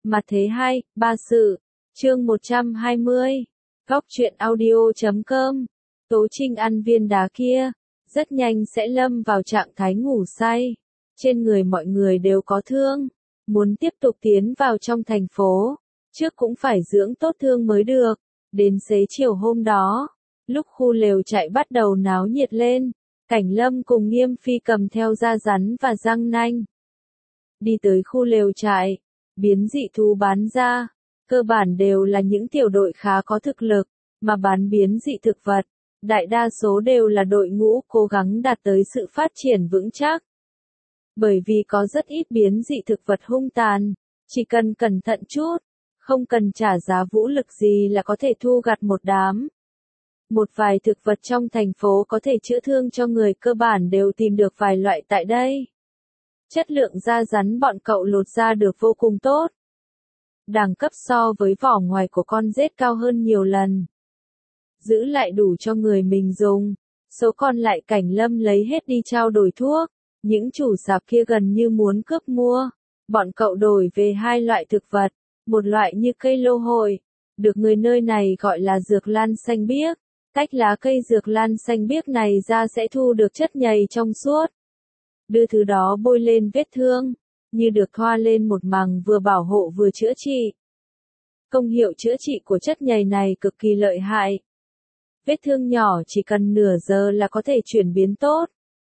Mặt thế 2, ba sự. Chương 120. Góc truyện audio.com. Tố Trinh ăn viên đá kia, rất nhanh sẽ lâm vào trạng thái ngủ say. Trên người mọi người đều có thương, muốn tiếp tục tiến vào trong thành phố, trước cũng phải dưỡng tốt thương mới được. Đến xế chiều hôm đó, lúc khu lều trại bắt đầu náo nhiệt lên, Cảnh Lâm cùng Nghiêm Phi cầm theo da rắn và răng nanh. Đi tới khu lều trại, biến dị thú bán ra, cơ bản đều là những tiểu đội khá có thực lực, mà bán biến dị thực vật, đại đa số đều là đội ngũ cố gắng đạt tới sự phát triển vững chắc. Bởi vì có rất ít biến dị thực vật hung tàn, chỉ cần cẩn thận chút, không cần trả giá vũ lực gì là có thể thu gặt một đám. Một vài thực vật trong thành phố có thể chữa thương cho người cơ bản đều tìm được vài loại tại đây. Chất lượng da rắn bọn cậu lột ra được vô cùng tốt. Đẳng cấp so với vỏ ngoài của con rết cao hơn nhiều lần. Giữ lại đủ cho người mình dùng, số còn lại Cảnh Lâm lấy hết đi trao đổi thuốc. Những chủ sạp kia gần như muốn cướp mua. Bọn cậu đổi về hai loại thực vật, một loại như cây lô hội, được người nơi này gọi là dược lan xanh biếc. Tách lá cây dược lan xanh biếc này ra sẽ thu được chất nhầy trong suốt. Đưa thứ đó bôi lên vết thương, như được thoa lên một màng vừa bảo hộ vừa chữa trị. Công hiệu chữa trị của chất nhầy này cực kỳ lợi hại. Vết thương nhỏ chỉ cần nửa giờ là có thể chuyển biến tốt.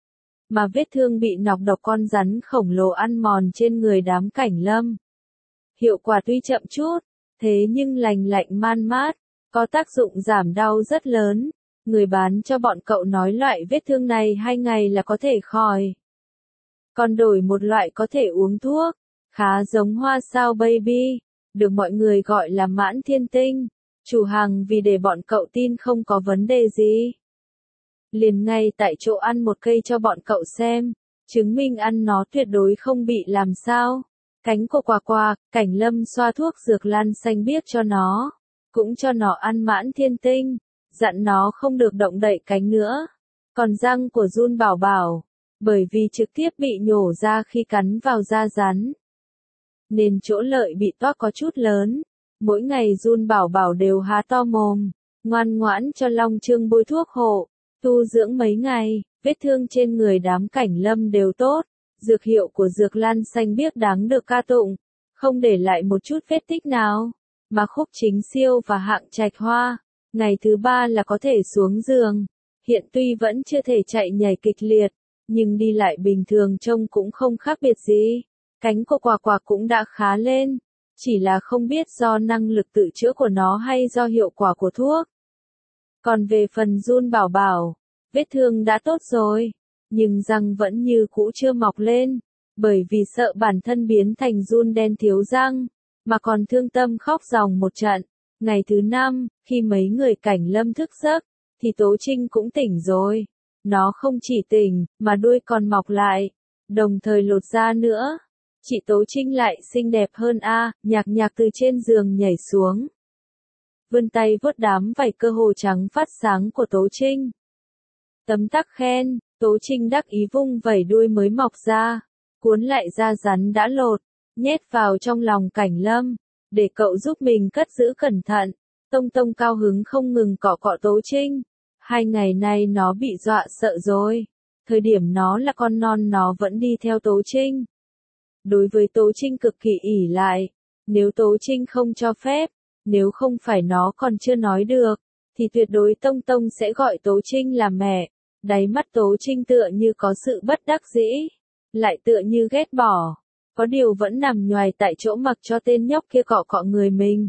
Mà vết thương bị nọc độc con rắn khổng lồ ăn mòn trên người đám Cảnh Lâm. Hiệu quả tuy chậm chút, thế nhưng lành lạnh man mát, có tác dụng giảm đau rất lớn. Người bán cho bọn cậu nói loại vết thương này 2 ngày là có thể khỏi. Còn đổi một loại có thể uống thuốc, khá giống hoa sao baby, được mọi người gọi là mãn thiên tinh. Chủ hàng vì để bọn cậu tin không có vấn đề gì, liền ngay tại chỗ ăn một cây cho bọn cậu xem, chứng minh ăn nó tuyệt đối không bị làm sao. Cánh của quà, Cảnh Lâm xoa thuốc dược lan xanh biếc cho nó, cũng cho nó ăn mãn thiên tinh, dặn nó không được động đậy cánh nữa. Còn răng của Jun Bảo Bảo, bởi vì trực tiếp bị nhổ ra khi cắn vào da rắn, nên chỗ lợi bị toác có chút lớn. Mỗi ngày Jun Bảo Bảo đều há to mồm, ngoan ngoãn cho Long Trương bôi thuốc hộ, tu dưỡng mấy ngày, vết thương trên người đám Cảnh Lâm đều tốt. Dược hiệu của dược lan xanh biếc đáng được ca tụng, không để lại một chút vết tích nào. Mà Khúc Chính Siêu và Hạng Trạch Hoa, ngày thứ 3 là có thể xuống giường. Hiện tuy vẫn chưa thể chạy nhảy kịch liệt, nhưng đi lại bình thường trông cũng không khác biệt gì. Cánh của Quả cũng đã khá lên, chỉ là không biết do năng lực tự chữa của nó hay do hiệu quả của thuốc. Còn về phần Jun Bảo Bảo, vết thương đã tốt rồi, nhưng răng vẫn như cũ chưa mọc lên, bởi vì sợ bản thân biến thành Jun đen thiếu răng, mà còn thương tâm khóc ròng một trận. Ngày thứ 5, khi mấy người Cảnh Lâm thức giấc, thì Tố Trinh cũng tỉnh rồi. Nó không chỉ tỉnh, mà đuôi còn mọc lại, đồng thời lột da nữa. Chị Tố Trinh lại xinh đẹp hơn a, nhạc từ trên giường nhảy xuống, vươn tay vuốt đám vảy cơ hồ trắng phát sáng của Tố Trinh. Tấm tắc khen. Tố Trinh đắc ý vung vẩy đuôi mới mọc ra, cuốn lại da rắn đã lột, nhét vào trong lòng Cảnh Lâm, để cậu giúp mình cất giữ cẩn thận. Tông Tông cao hứng không ngừng cọ cọ Tố Trinh. 2 ngày nay nó bị dọa sợ rồi. Thời điểm nó là con non nó vẫn đi theo Tố Trinh. Đối với Tố Trinh cực kỳ ỷ lại. Nếu Tố Trinh không cho phép, nếu không phải nó còn chưa nói được, thì tuyệt đối Tông Tông sẽ gọi Tố Trinh là mẹ. Đáy mắt Tố Trinh tựa như có sự bất đắc dĩ, lại tựa như ghét bỏ, có điều vẫn nằm nhoài tại chỗ mặc cho tên nhóc kia cọ cọ người mình.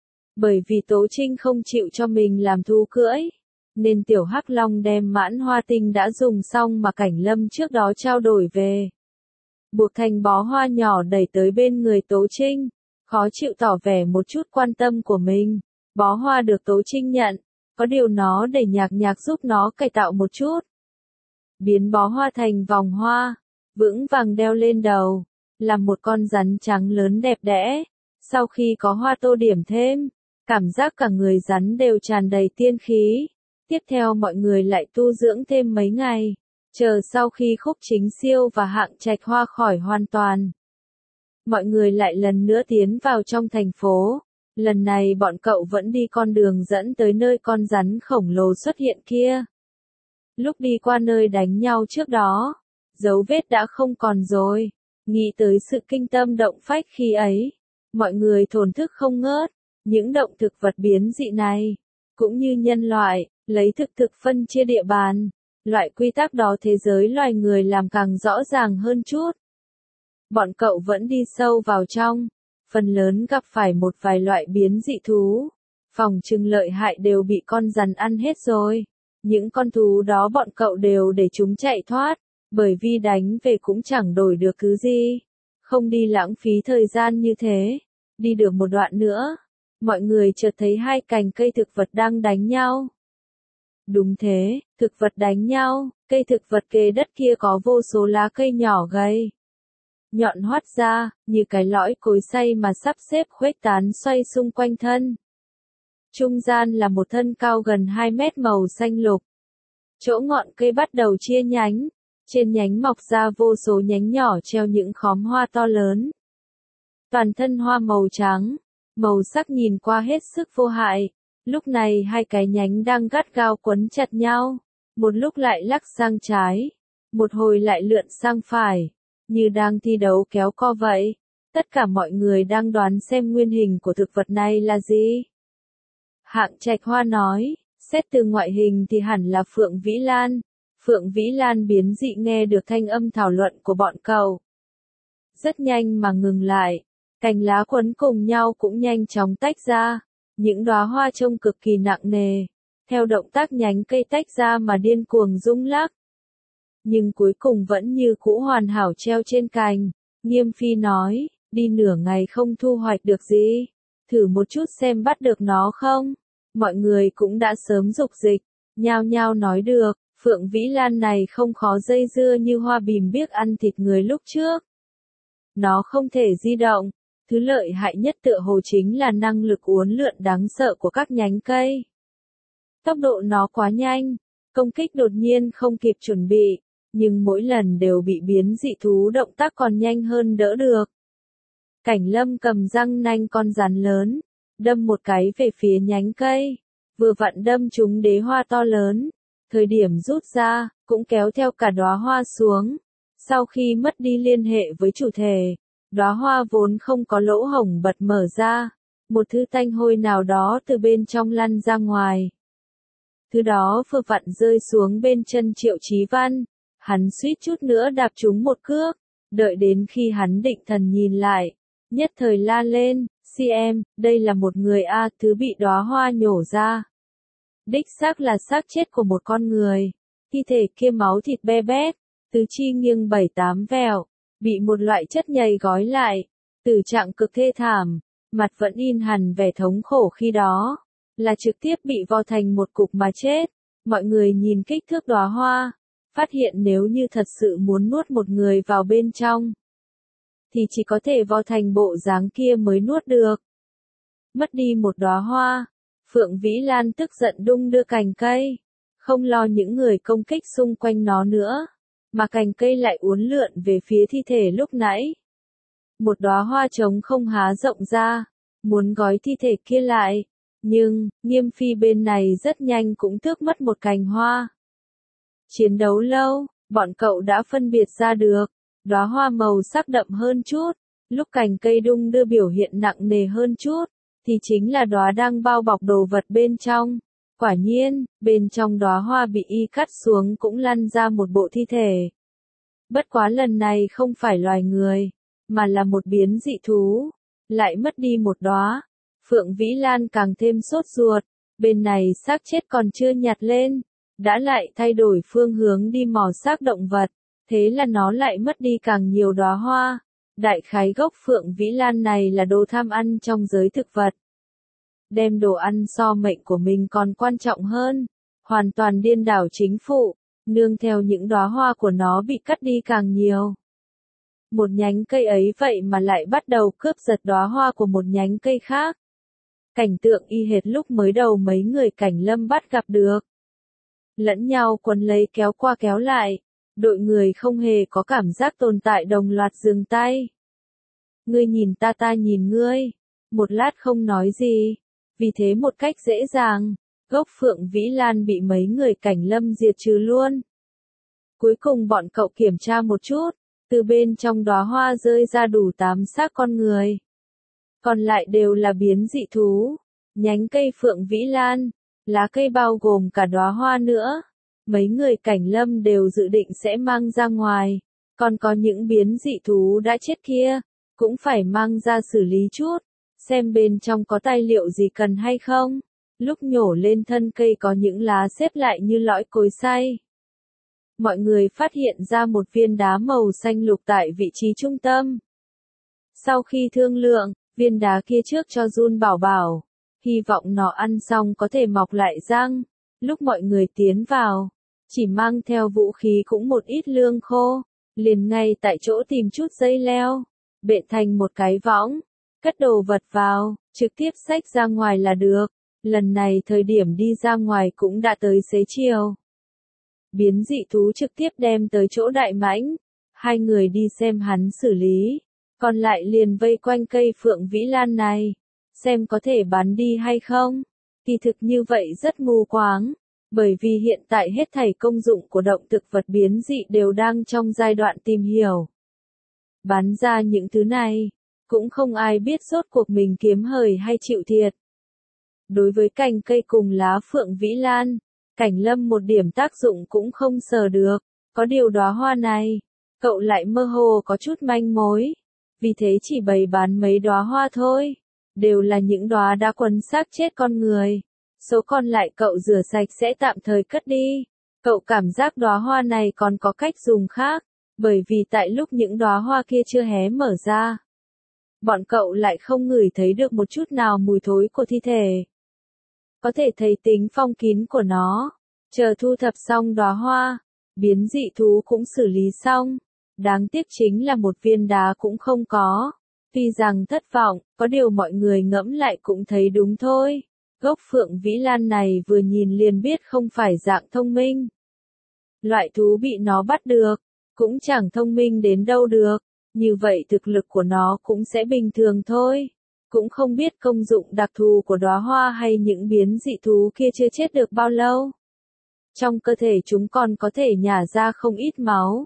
Bởi vì Tố Trinh không chịu cho mình làm thú cưỡi, nên tiểu Hắc Long đem mãn hoa tinh đã dùng xong mà Cảnh Lâm trước đó trao đổi về, buộc thành bó hoa nhỏ đẩy tới bên người Tố Trinh, khó chịu tỏ vẻ một chút quan tâm của mình. Bó hoa được Tố Trinh nhận, có điều nó để nhạc giúp nó cải tạo một chút, biến bó hoa thành vòng hoa, vững vàng đeo lên đầu, làm một con rắn trắng lớn đẹp đẽ. Sau khi có hoa tô điểm thêm, cảm giác cả người rắn đều tràn đầy tiên khí. Tiếp theo mọi người lại tu dưỡng thêm mấy ngày, chờ sau khi Khúc Chính Siêu và Hạng Trạch Hoa khỏi hoàn toàn. mọi người lại lần nữa tiến vào trong thành phố. Lần này bọn cậu vẫn đi con đường dẫn tới nơi con rắn khổng lồ xuất hiện kia. Lúc đi qua nơi đánh nhau trước đó, dấu vết đã không còn rồi. Nghĩ tới sự kinh tâm động phách khi ấy, mọi người thổn thức không ngớt. Những động thực vật biến dị này, cũng như nhân loại, lấy thực phân chia địa bàn. Loại quy tắc đó thế giới loài người làm càng rõ ràng hơn chút. Bọn cậu vẫn đi sâu vào trong, phần lớn gặp phải một vài loại biến dị thú. Phòng trừng lợi hại đều bị con rắn ăn hết rồi. Những con thú đó bọn cậu đều để chúng chạy thoát, bởi vì đánh về cũng chẳng đổi được thứ gì. Không đi lãng phí thời gian như thế. Đi được một đoạn nữa, mọi người chợt thấy hai cành cây thực vật đang đánh nhau. Đúng thế, thực vật đánh nhau, cây thực vật kề đất kia có vô số lá cây nhỏ gầy. Nhọn hoắt ra, như cái lõi cối xay mà sắp xếp khuếch tán xoay xung quanh thân. Trung gian là một thân cao gần 2 mét màu xanh lục. Chỗ ngọn cây bắt đầu chia nhánh, trên nhánh mọc ra vô số nhánh nhỏ treo những khóm hoa to lớn. Toàn thân hoa màu trắng, màu sắc nhìn qua hết sức vô hại. Lúc này hai cái nhánh đang gắt gao quấn chặt nhau, một lúc lại lắc sang trái, một hồi lại lượn sang phải, như đang thi đấu kéo co vậy. Tất cả mọi người đang đoán xem nguyên hình của thực vật này là gì. Hạng Trạch Hoa nói, xét từ ngoại hình thì hẳn là Phượng Vĩ Lan. Phượng Vĩ Lan biến dị nghe được thanh âm thảo luận của bọn cậu. Rất nhanh mà ngừng lại, cành lá quấn cùng nhau cũng nhanh chóng tách ra. Những đóa hoa trông cực kỳ nặng nề, theo động tác nhánh cây tách ra mà điên cuồng rung lắc. Nhưng cuối cùng vẫn như cũ hoàn hảo treo trên cành. Nghiêm Phi nói, đi nửa ngày không thu hoạch được gì, thử một chút xem bắt được nó không. Mọi người cũng đã sớm dục dịch, nhao nhao nói được, Phượng Vĩ Lan này không khó dây dưa như hoa bìm biếc ăn thịt người lúc trước. Nó không thể di động. Thứ lợi hại nhất tựa hồ chính là năng lực uốn lượn đáng sợ của các nhánh cây. Tốc độ nó quá nhanh, công kích đột nhiên không kịp chuẩn bị, nhưng mỗi lần đều bị biến dị thú động tác còn nhanh hơn đỡ được. Cảnh Lâm cầm răng nanh con rắn lớn, đâm một cái về phía nhánh cây, vừa vặn đâm trúng đế hoa to lớn, thời điểm rút ra, cũng kéo theo cả đóa hoa xuống. Sau khi mất đi liên hệ với chủ thể, đóa hoa vốn không có lỗ hổng bật mở ra, một thứ tanh hôi nào đó từ bên trong lăn ra ngoài. Thứ đó vừa vặn rơi xuống bên chân Triệu Chí Văn, hắn suýt chút nữa đạp trúng một cước, đợi đến khi hắn định thần nhìn lại, nhất thời la lên, "CM, đây là một người a." Thứ bị đóa hoa nhổ ra. Đích xác là xác chết của một con người, thi thể kia máu thịt be bét, tứ chi nghiêng 7-8 vẹo. Bị một loại chất nhầy gói lại, tử trạng cực thê thảm, mặt vẫn in hằn vẻ thống khổ khi đó, là trực tiếp bị vo thành một cục mà chết. Mọi người nhìn kích thước đóa hoa, phát hiện nếu như thật sự muốn nuốt một người vào bên trong, thì chỉ có thể vo thành bộ dáng kia mới nuốt được. Mất đi một đóa hoa, Phượng Vĩ Lan tức giận đung đưa cành cây, không lo những người công kích xung quanh nó nữa, mà cành cây lại uốn lượn về phía thi thể lúc nãy. Một đóa hoa trống không há rộng ra, muốn gói thi thể kia lại, nhưng, Nghiêm Phi bên này rất nhanh cũng tước mất một cành hoa. Chiến đấu lâu, bọn cậu đã phân biệt ra được, đóa hoa màu sắc đậm hơn chút, lúc cành cây đung đưa biểu hiện nặng nề hơn chút, thì chính là đóa đang bao bọc đồ vật bên trong. Quả nhiên, bên trong đóa hoa bị y cắt xuống cũng lăn ra một bộ thi thể. Bất quá lần này không phải loài người, mà là một biến dị thú. Lại mất đi một đóa. Phượng Vĩ Lan càng thêm sốt ruột, bên này xác chết còn chưa nhặt lên, đã lại thay đổi phương hướng đi mò xác động vật, thế là nó lại mất đi càng nhiều đóa hoa. Đại khái gốc Phượng Vĩ Lan này là đồ tham ăn trong giới thực vật. Đem đồ ăn so mệnh của mình còn quan trọng hơn, hoàn toàn điên đảo chính phụ, nương theo những đóa hoa của nó bị cắt đi càng nhiều. Một nhánh cây ấy vậy mà lại bắt đầu cướp giật đóa hoa của một nhánh cây khác. Cảnh tượng y hệt lúc mới đầu mấy người Cảnh Lâm bắt gặp được. Lẫn nhau quấn lấy kéo qua kéo lại, đội người không hề có cảm giác tồn tại đồng loạt dừng tay. Ngươi nhìn ta nhìn ngươi. Một lát không nói gì. Vì thế một cách dễ dàng, gốc Phượng Vĩ Lan bị mấy người Cảnh Lâm diệt trừ luôn. Cuối cùng bọn cậu kiểm tra một chút, từ bên trong đóa hoa rơi ra đủ 8 xác con người. Còn lại đều là biến dị thú, nhánh cây Phượng Vĩ Lan, lá cây bao gồm cả đóa hoa nữa. Mấy người Cảnh Lâm đều dự định sẽ mang ra ngoài, còn có những biến dị thú đã chết kia, cũng phải mang ra xử lý chút, xem bên trong có tài liệu gì cần hay không. Lúc nhổ lên thân cây có những lá xếp lại như lõi cối xay. Mọi người phát hiện ra một viên đá màu xanh lục tại vị trí trung tâm. Sau khi thương lượng, viên đá kia trước cho Jun Bảo Bảo, hy vọng nó ăn xong có thể mọc lại răng. Lúc mọi người tiến vào, chỉ mang theo vũ khí cũng một ít lương khô, liền ngay tại chỗ tìm chút dây leo, bện thành một cái võng, cất đồ vật vào, trực tiếp xách ra ngoài là được. Lần này thời điểm đi ra ngoài cũng đã tới xế chiều. Biến dị thú trực tiếp đem tới chỗ Đại Mãnh, hai người đi xem hắn xử lý, còn lại liền vây quanh cây Phượng Vĩ Lan này, xem có thể bán đi hay không. Kỳ thực như vậy rất mù quáng, bởi vì hiện tại hết thảy công dụng của động thực vật biến dị đều đang trong giai đoạn tìm hiểu. Bán ra những thứ này, cũng không ai biết rốt cuộc mình kiếm hời hay chịu thiệt. Đối với cành cây cùng lá Phượng Vĩ Lan, Cảnh Lâm một điểm tác dụng cũng không sờ được, có điều đóa hoa này, cậu lại mơ hồ có chút manh mối, vì thế chỉ bày bán mấy đóa hoa thôi, đều là những đóa đã quấn xác chết con người, số còn lại cậu rửa sạch sẽ tạm thời cất đi. Cậu cảm giác đóa hoa này còn có cách dùng khác, bởi vì tại lúc những đóa hoa kia chưa hé mở ra, bọn cậu lại không ngửi thấy được một chút nào mùi thối của thi thể. Có thể thấy tính phong kín của nó. Chờ thu thập xong đóa hoa, biến dị thú cũng xử lý xong. Đáng tiếc chính là một viên đá cũng không có. Tuy rằng thất vọng, có điều mọi người ngẫm lại cũng thấy đúng thôi. Gốc Phượng Vĩ Lan này vừa nhìn liền biết không phải dạng thông minh. Loại thú bị nó bắt được, cũng chẳng thông minh đến đâu được. Như vậy thực lực của nó cũng sẽ bình thường thôi. Cũng không biết công dụng đặc thù của đóa hoa hay những biến dị thú kia chưa chết được bao lâu. Trong cơ thể chúng còn có thể nhả ra không ít máu.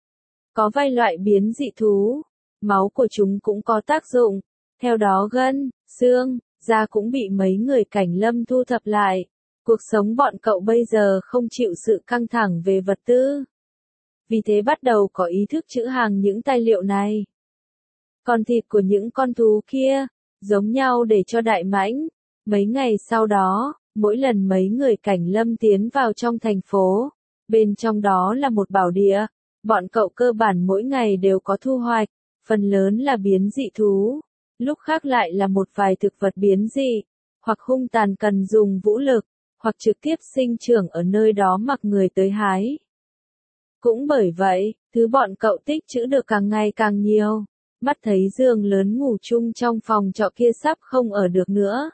Có vài loại biến dị thú, máu của chúng cũng có tác dụng. Theo đó gân, xương, da cũng bị mấy người Cảnh Lâm thu thập lại. Cuộc sống bọn cậu bây giờ không chịu sự căng thẳng về vật tư. Vì thế bắt đầu có ý thức trữ hàng những tài liệu này. Còn thịt của những con thú kia, giống nhau để cho Đại Mãnh. Mấy ngày sau đó, mỗi lần mấy người Cảnh Lâm tiến vào trong thành phố, bên trong đó là một bảo địa, bọn cậu cơ bản mỗi ngày đều có thu hoạch, phần lớn là biến dị thú, lúc khác lại là một vài thực vật biến dị, hoặc hung tàn cần dùng vũ lực, hoặc trực tiếp sinh trưởng ở nơi đó mặc người tới hái. Cũng bởi vậy, thứ bọn cậu tích trữ được càng ngày càng nhiều. Mắt thấy giường lớn ngủ chung trong phòng trọ kia sắp không ở được nữa.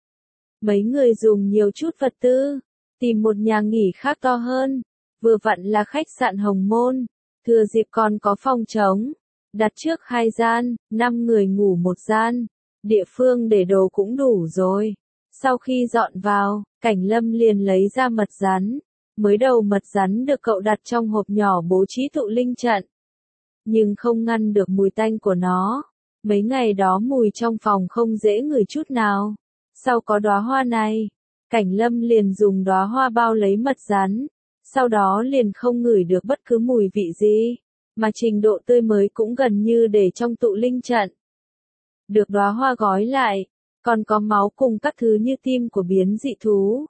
Mấy người dùng nhiều chút vật tư, tìm một nhà nghỉ khác to hơn, vừa vặn là khách sạn Hồng Môn, thừa dịp còn có phòng trống, đặt trước 2 gian, 5 người ngủ một gian, địa phương để đồ cũng đủ rồi. Sau khi dọn vào, Cảnh Lâm liền lấy ra mật rắn, mới đầu mật rắn được cậu đặt trong hộp nhỏ bố trí tụ linh trận. Nhưng không ngăn được mùi tanh của nó. Mấy ngày đó mùi trong phòng không dễ ngửi chút nào. Sau có đóa hoa này, Cảnh Lâm liền dùng đóa hoa bao lấy mật rắn. Sau đó liền không ngửi được bất cứ mùi vị gì. Mà trình độ tươi mới cũng gần như để trong tụ linh trận. Được đóa hoa gói lại, còn có máu cùng các thứ như tim của biến dị thú.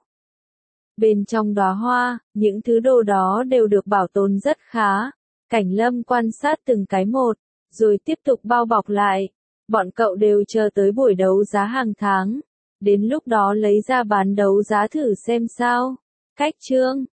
Bên trong đóa hoa, những thứ đồ đó đều được bảo tồn rất khá. Cảnh Lâm quan sát từng cái một, rồi tiếp tục bao bọc lại. Bọn cậu đều chờ tới buổi đấu giá hàng tháng. Đến lúc đó lấy ra bán đấu giá thử xem sao. Cách chương